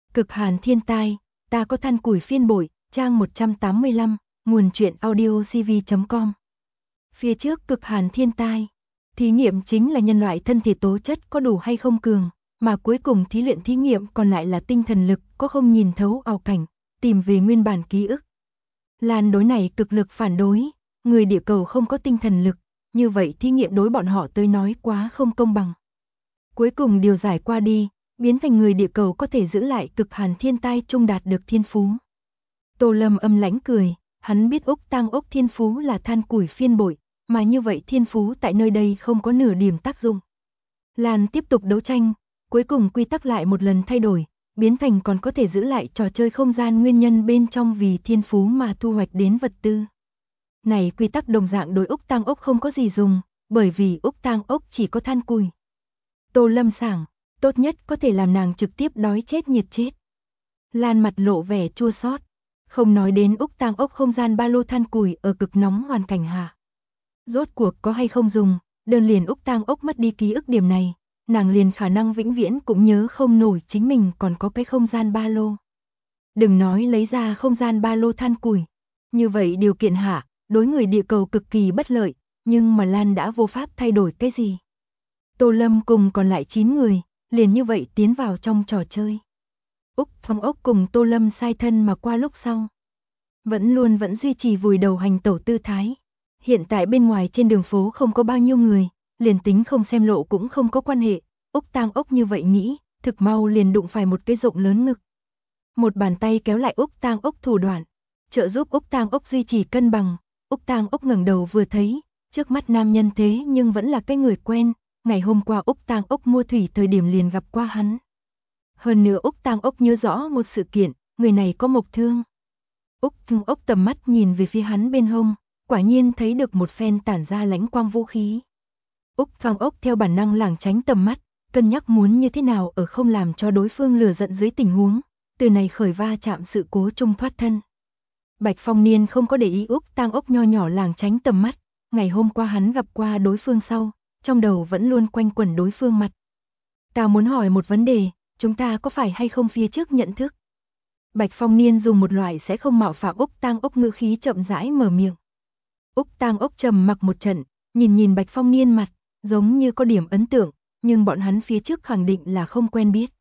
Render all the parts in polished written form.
Cực hàn thiên tai, ta có than củi phiên bội, trang 185, nguồn truyện audio cv.com. Phía trước cực hàn thiên tai, thí nghiệm chính là nhân loại thân thể tố chất có đủ hay không cường, mà cuối cùng thí luyện thí nghiệm còn lại là tinh thần lực có không nhìn thấu ảo cảnh, tìm về nguyên bản ký ức. Lan đối này cực lực phản đối, người địa cầu không có tinh thần lực, như vậy thí nghiệm đối bọn họ tới nói quá không công bằng. Cuối cùng điều giải qua đi, biến thành người địa cầu có thể giữ lại cực hàn thiên tai trung đạt được thiên phú. Tô Lâm âm lãnh cười, hắn biết Úc Tang Ốc thiên phú là than củi phiên bội, mà như vậy thiên phú tại nơi đây không có nửa điểm tác dụng. Lan tiếp tục đấu tranh, cuối cùng quy tắc lại một lần thay đổi, biến thành còn có thể giữ lại trò chơi không gian nguyên nhân bên trong vì thiên phú mà thu hoạch đến vật tư. Này quy tắc đồng dạng đối Úc Tang Ốc không có gì dùng, bởi vì Úc Tang Ốc chỉ có than củi. Tô Lâm sảng, tốt nhất có thể làm nàng trực tiếp đói chết nhiệt chết. Lan mặt lộ vẻ chua xót, không nói đến Úc Tang Ốc không gian ba lô than củi ở cực nóng hoàn cảnh hạ. Rốt cuộc có hay không dùng, đơn liền Úc Tang Ốc mất đi ký ức điểm này, nàng liền khả năng vĩnh viễn cũng nhớ không nổi chính mình còn có cái không gian ba lô. Đừng nói lấy ra không gian ba lô than củi, như vậy điều kiện hạ, đối người địa cầu cực kỳ bất lợi, nhưng mà Lan đã vô pháp thay đổi cái gì. Tô Lâm cùng còn lại 9 người, liền như vậy tiến vào trong trò chơi. Úc Tang Ốc cùng Tô Lâm sai thân mà qua lúc sau. Vẫn duy trì vùi đầu hành tẩu tư thái. Hiện tại bên ngoài trên đường phố không có bao nhiêu người, liền tính không xem lộ cũng không có quan hệ. Úc Tang Ốc như vậy nghĩ, thực mau liền đụng phải một cái rộng lớn ngực. Một bàn tay kéo lại Úc Tang Ốc thủ đoạn, trợ giúp Úc Tang Ốc duy trì cân bằng. Úc Tang Ốc ngẩng đầu vừa thấy, trước mắt nam nhân thế nhưng vẫn là cái người quen. Ngày hôm qua Úc Tang Ốc mua thủy thời điểm liền gặp qua hắn. Hơn nữa Úc Tang Ốc nhớ rõ một sự kiện, người này có mộc thương. Úc Tang Ốc tầm mắt nhìn về phía hắn bên hông, quả nhiên thấy được một phen tản ra lãnh quang vũ khí. Úc Tang Ốc theo bản năng lảng tránh tầm mắt, cân nhắc muốn như thế nào ở không làm cho đối phương lừa giận dưới tình huống, từ này khởi va chạm sự cố chung thoát thân. Bạch Phong Niên không có để ý Úc Tang Ốc nho nhỏ lảng tránh tầm mắt, ngày hôm qua hắn gặp qua đối phương sau, trong đầu vẫn luôn quanh quẩn đối phương mặt. Ta muốn hỏi một vấn đề, chúng ta có phải hay không phía trước nhận thức? Bạch Phong Niên dùng một loại sẽ không mạo phạm Úc Tang Ốc ngữ khí chậm rãi mở miệng. Úc Tang Ốc trầm mặc một trận, nhìn Bạch Phong Niên mặt, giống như có điểm ấn tượng, nhưng bọn hắn phía trước khẳng định là không quen biết.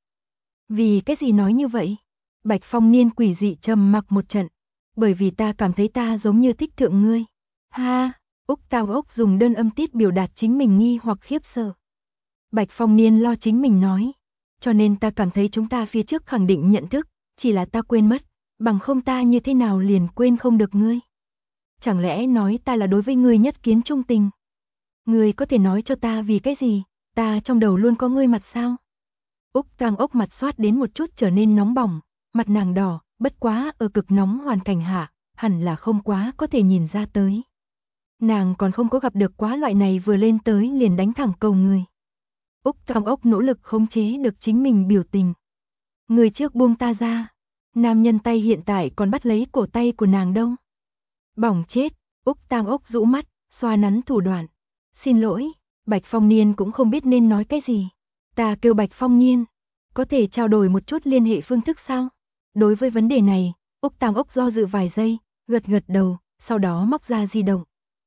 Vì cái gì nói như vậy? Bạch Phong Niên quỷ dị trầm mặc một trận, bởi vì ta cảm thấy ta giống như thích thượng ngươi. Ha, Úc Tang Ốc dùng đơn âm tiết biểu đạt chính mình nghi hoặc khiếp sợ. Bạch Phong Niên lo chính mình nói, cho nên ta cảm thấy chúng ta phía trước khẳng định nhận thức, chỉ là ta quên mất, bằng không ta như thế nào liền quên không được ngươi. Chẳng lẽ nói ta là đối với ngươi nhất kiến trung tình? Ngươi có thể nói cho ta vì cái gì, ta trong đầu luôn có ngươi mặt sao? Úc Tang Ốc mặt xoát đến một chút trở nên nóng bỏng, mặt nàng đỏ, bất quá ở cực nóng hoàn cảnh hạ, hẳn là không quá có thể nhìn ra tới. Nàng còn không có gặp được quá loại này vừa lên tới liền đánh thẳng cầu người. Úc Tang Ốc nỗ lực khống chế được chính mình biểu tình. Người trước buông ta ra. Nam nhân tay hiện tại còn bắt lấy cổ tay của nàng đâu. Bỏng chết. Úc Tang Ốc rũ mắt, xoa nắn thủ đoạn. Xin lỗi, Bạch Phong Niên cũng không biết nên nói cái gì. Ta kêu Bạch Phong Niên. Có thể trao đổi một chút liên hệ phương thức sao? Đối với vấn đề này, Úc Tang Ốc do dự vài giây, gật đầu, sau đó móc ra di động.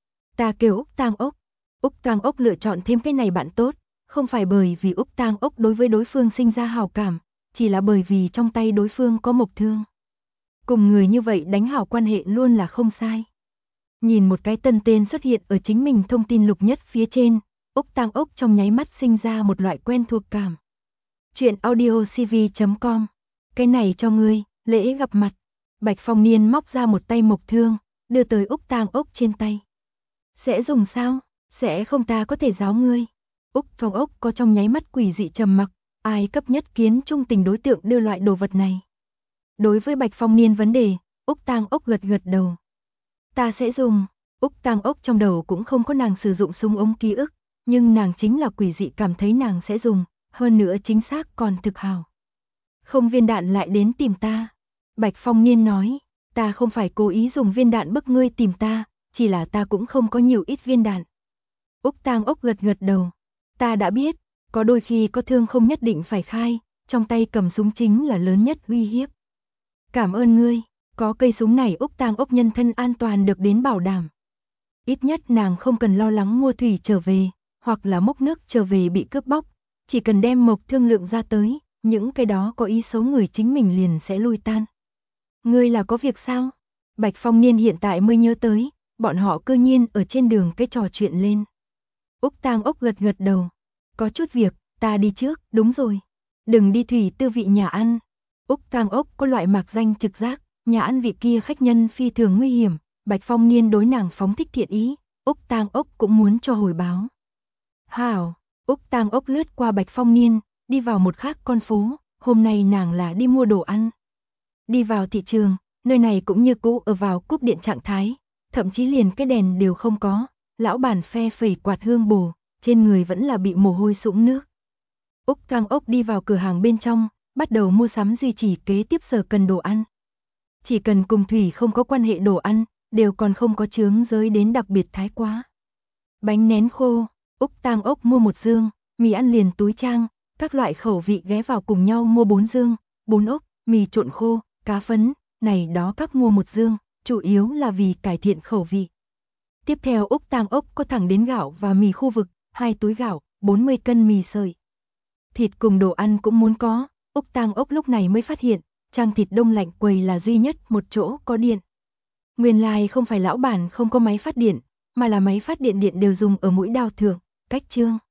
Ta kêu Úc Tang Ốc. Úc Tang Ốc lựa chọn thêm cái này bạn tốt, không phải bởi vì Úc Tang Ốc đối với đối phương sinh ra hảo cảm, chỉ là bởi vì trong tay đối phương có mộc thương. Cùng người như vậy đánh hảo quan hệ luôn là không sai. Nhìn một cái tân tên xuất hiện ở chính mình thông tin lục nhất phía trên, Úc Tang Ốc trong nháy mắt sinh ra một loại quen thuộc cảm. Chuyện audio cv.com. Cái này cho ngươi, lễ gặp mặt. Bạch Phong Niên móc ra một tay mộc thương, đưa tới Úc Tang Ốc trên tay. Sẽ dùng sao? Sẽ không, ta có thể giáo ngươi. Úc Tang Ốc có trong nháy mắt quỷ dị trầm mặc, ai cấp nhất kiến trung tình đối tượng đưa loại đồ vật này. Đối với Bạch Phong Niên vấn đề, Úc Tang Ốc gật đầu. Ta sẽ dùng. Úc Tang Ốc trong đầu cũng không có nàng sử dụng súng ống ký ức, nhưng nàng chính là quỷ dị cảm thấy nàng sẽ dùng, hơn nữa chính xác còn thực hào. Không viên đạn lại đến tìm ta. Bạch Phong Niên nói, ta không phải cố ý dùng viên đạn bức ngươi tìm ta, chỉ là ta cũng không có nhiều ít viên đạn. Úc Tang Ốc gật đầu. Ta đã biết, có đôi khi có thương không nhất định phải khai, trong tay cầm súng chính là lớn nhất uy hiếp. Cảm ơn ngươi, có cây súng này Úc Tang Ốc nhân thân an toàn được đến bảo đảm. Ít nhất nàng không cần lo lắng mua thủy trở về, hoặc là mốc nước trở về bị cướp bóc, chỉ cần đem mộc thương lượng ra tới, những cái đó có ý xấu người chính mình liền sẽ lui tan. Ngươi là có việc sao? Bạch Phong Niên hiện tại mới nhớ tới, bọn họ cư nhiên ở trên đường cái trò chuyện lên. Úc Tang Ốc gật gật đầu, có chút việc, ta đi trước, đúng rồi. Đừng đi thủy tư vị nhà ăn. Úc Tang Ốc có loại mạc danh trực giác, nhà ăn vị kia khách nhân phi thường nguy hiểm, Bạch Phong Niên đối nàng phóng thích thiện ý, Úc Tang Ốc cũng muốn cho hồi báo. Hảo, Úc Tang Ốc lướt qua Bạch Phong Niên, đi vào một khác con phố, hôm nay nàng là đi mua đồ ăn. Đi vào thị trường, nơi này cũng như cũ ở vào cúp điện trạng thái, thậm chí liền cái đèn đều không có, lão bản phe phẩy quạt hương bồ, trên người vẫn là bị mồ hôi sũng nước. Úc Tang Ốc đi vào cửa hàng bên trong, bắt đầu mua sắm duy trì kế tiếp sở cần đồ ăn. Chỉ cần cùng thủy không có quan hệ đồ ăn, đều còn không có chướng giới đến đặc biệt thái quá. Bánh nén khô, Úc Tang Ốc mua 1 dương, mì ăn liền túi trang, các loại khẩu vị ghé vào cùng nhau mua 4 dương, bún ốc, mì trộn khô, cá phấn, này đó các mua 1 dương, chủ yếu là vì cải thiện khẩu vị. Tiếp theo Úc Tang Ốc có thẳng đến gạo và mì khu vực, 2 túi gạo, 40 cân mì sợi. Thịt cùng đồ ăn cũng muốn có, Úc Tang Ốc lúc này mới phát hiện, trang thịt đông lạnh quầy là duy nhất một chỗ có điện. Nguyên lai không phải lão bản không có máy phát điện, mà là máy phát điện điện đều dùng ở mũi đao thượng, cách chương.